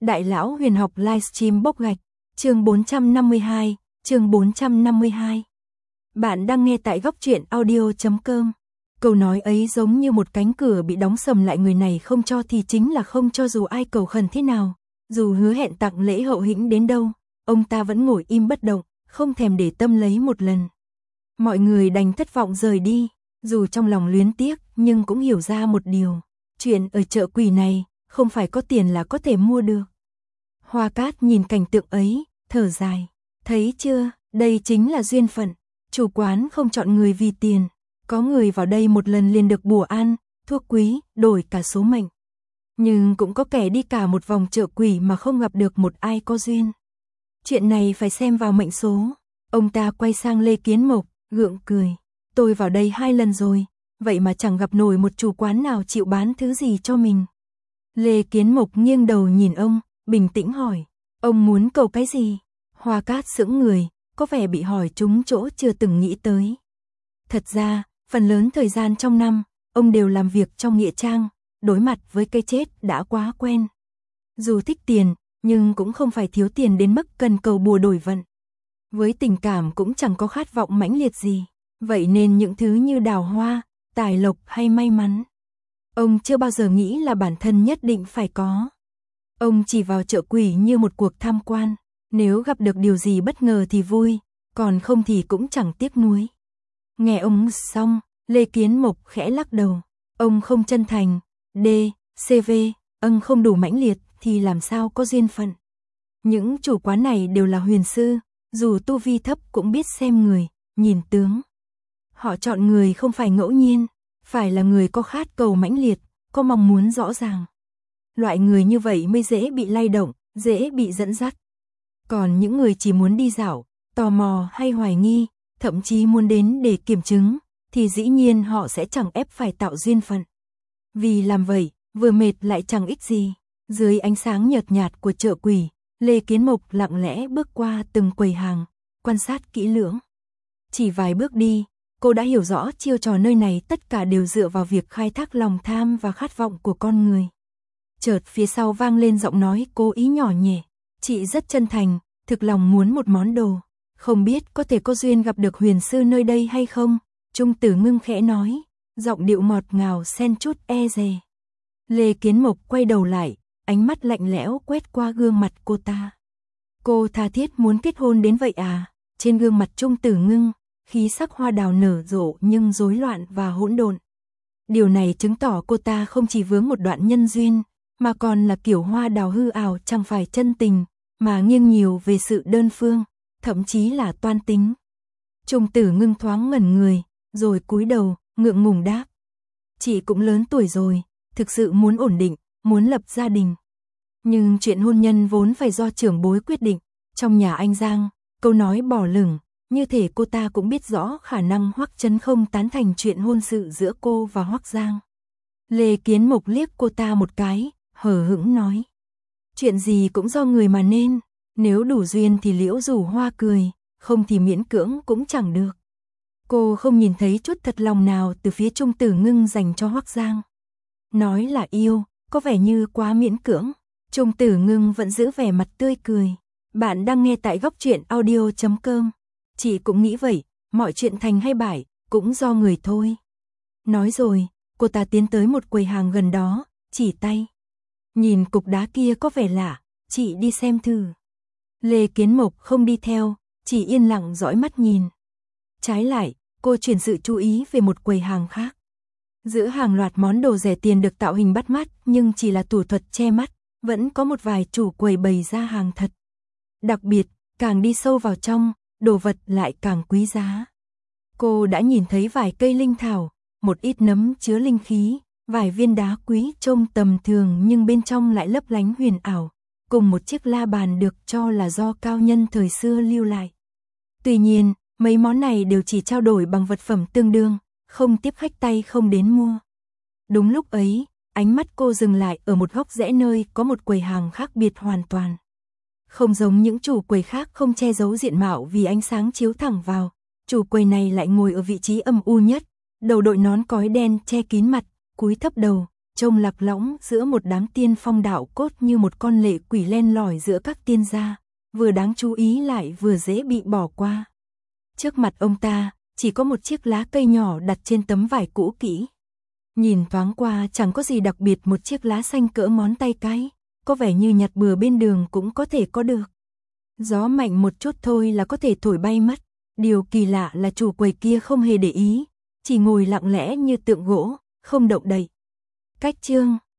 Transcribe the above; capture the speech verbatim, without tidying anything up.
Đại lão huyền học livestream bốc gạch, chương bốn trăm năm mươi hai, chương bốn trăm năm mươi hai. Bạn đang nghe tại góc truyện audio chấm com. Câu nói ấy giống như một cánh cửa bị đóng sầm lại, người này không cho thì chính là không cho, dù ai cầu khẩn thế nào, dù hứa hẹn tặng lễ hậu hĩnh đến đâu, ông ta vẫn ngồi im bất động, không thèm để tâm lấy một lần. Mọi người đành thất vọng rời đi, dù trong lòng luyến tiếc nhưng cũng hiểu ra một điều, chuyện ở chợ quỷ này không phải có tiền là có thể mua được. Hoa Cát nhìn cảnh tượng ấy, thở dài, thấy chưa, đây chính là duyên phận, chủ quán không chọn người vì tiền, có người vào đây một lần liền được bùa an, thuốc quý, đổi cả số mệnh. Nhưng cũng có kẻ đi cả một vòng chợ quỷ mà không gặp được một ai có duyên. Chuyện này phải xem vào mệnh số. Ông ta quay sang Lê Kiến Mộc, gượng cười, tôi vào đây hai lần rồi, vậy mà chẳng gặp nổi một chủ quán nào chịu bán thứ gì cho mình. Lê Kiến Mộc nghiêng đầu nhìn ông, bình tĩnh hỏi, ông muốn cầu cái gì? Hoa Cát sững người, có vẻ bị hỏi trúng chỗ chưa từng nghĩ tới. Thật ra, phần lớn thời gian trong năm, ông đều làm việc trong nghĩa trang, đối mặt với cái chết đã quá quen. Dù thích tiền, nhưng cũng không phải thiếu tiền đến mức cần cầu bùa đổi vận. Với tình cảm cũng chẳng có khát vọng mãnh liệt gì, vậy nên những thứ như đào hoa, tài lộc hay may mắn, ông chưa bao giờ nghĩ là bản thân nhất định phải có. Ông chỉ vào chợ quỷ như một cuộc tham quan, nếu gặp được điều gì bất ngờ thì vui, còn không thì cũng chẳng tiếc nuối. Nghe ông xong, Lê Kiến Mộc khẽ lắc đầu, ông không chân thành, D, C V, âng không đủ mãnh liệt thì làm sao có duyên phận. Những chủ quán này đều là huyền sư, dù tu vi thấp cũng biết xem người, nhìn tướng. Họ chọn người không phải ngẫu nhiên, phải là người có khát cầu mãnh liệt, có mong muốn rõ ràng. Loại người như vậy mới dễ bị lay động, dễ bị dẫn dắt. Còn những người chỉ muốn đi dạo, tò mò hay hoài nghi, thậm chí muốn đến để kiểm chứng, thì dĩ nhiên họ sẽ chẳng ép phải tạo duyên phận. Vì làm vậy, vừa mệt lại chẳng ích gì. Dưới ánh sáng nhợt nhạt của chợ quỷ, Lê Kiến Mộc lặng lẽ bước qua từng quầy hàng, quan sát kỹ lưỡng. Chỉ vài bước đi, cô đã hiểu rõ chiêu trò nơi này tất cả đều dựa vào việc khai thác lòng tham và khát vọng của con người. Chợt phía sau vang lên giọng nói cố ý nhỏ nhẹ, chị rất chân thành, thực lòng muốn một món đồ, không biết có thể có duyên gặp được huyền sư nơi đây hay không? Trung Tử Ngưng khẽ nói, giọng điệu ngọt ngào xen chút e dè. Lê Kiến Mộc quay đầu lại, ánh mắt lạnh lẽo quét qua gương mặt cô ta. Cô tha thiết muốn kết hôn đến vậy à? Trên gương mặt Trung Tử Ngưng, khí sắc hoa đào nở rộ nhưng rối loạn và hỗn độn. Điều này chứng tỏ cô ta không chỉ vướng một đoạn nhân duyên, mà còn là kiểu hoa đào hư ảo, chẳng phải chân tình, mà nghiêng nhiều về sự đơn phương, thậm chí là toan tính. Trung Tử Ngưng thoáng ngẩn người, rồi cúi đầu, ngượng ngùng đáp. Chị cũng lớn tuổi rồi, thực sự muốn ổn định, muốn lập gia đình. Nhưng chuyện hôn nhân vốn phải do trưởng bối quyết định. Trong nhà anh Giang, câu nói bỏ lửng, như thể cô ta cũng biết rõ khả năng Hoắc Chấn không tán thành chuyện hôn sự giữa cô và Hoắc Giang. Lê Kiến Mộc liếc cô ta một cái, hờ hững nói. Chuyện gì cũng do người mà nên, nếu đủ duyên thì liễu rủ hoa cười, không thì miễn cưỡng cũng chẳng được. Cô không nhìn thấy chút thật lòng nào từ phía Trung Tử Ngưng dành cho Hoắc Giang. Nói là yêu, có vẻ như quá miễn cưỡng. Trung Tử Ngưng vẫn giữ vẻ mặt tươi cười. Bạn đang nghe tại góc truyện audio chấm com. Chị cũng nghĩ vậy, mọi chuyện thành hay bại, cũng do người thôi. Nói rồi, cô ta tiến tới một quầy hàng gần đó, chỉ tay. Nhìn cục đá kia có vẻ lạ, chị đi xem thử. Lê Kiến Mộc không đi theo, chỉ yên lặng dõi mắt nhìn. Trái lại, cô chuyển sự chú ý về một quầy hàng khác. Giữa hàng loạt món đồ rẻ tiền được tạo hình bắt mắt nhưng chỉ là thủ thuật che mắt, vẫn có một vài chủ quầy bày ra hàng thật. Đặc biệt, càng đi sâu vào trong, đồ vật lại càng quý giá. Cô đã nhìn thấy vài cây linh thảo, một ít nấm chứa linh khí, vài viên đá quý trông tầm thường nhưng bên trong lại lấp lánh huyền ảo, cùng một chiếc la bàn được cho là do cao nhân thời xưa lưu lại. Tuy nhiên, mấy món này đều chỉ trao đổi bằng vật phẩm tương đương, không tiếp khách tay không đến mua. Đúng lúc ấy, ánh mắt cô dừng lại ở một góc rẽ nơi có một quầy hàng khác biệt hoàn toàn. Không giống những chủ quầy khác không che giấu diện mạo vì ánh sáng chiếu thẳng vào, chủ quầy này lại ngồi ở vị trí âm u nhất, đầu đội nón cói đen che kín mặt, cúi thấp đầu, trông lạc lõng giữa một đám tiên phong đạo cốt như một con lệ quỷ len lỏi giữa các tiên gia, vừa đáng chú ý lại vừa dễ bị bỏ qua. Trước mặt ông ta, chỉ có một chiếc lá cây nhỏ đặt trên tấm vải cũ kỹ. Nhìn thoáng qua chẳng có gì đặc biệt, một chiếc lá xanh cỡ ngón tay cái, có vẻ như nhặt bừa bên đường cũng có thể có được. Gió mạnh một chút thôi là có thể thổi bay mất. Điều kỳ lạ là chủ quầy kia không hề để ý, chỉ ngồi lặng lẽ như tượng gỗ, không động đậy. Cách chương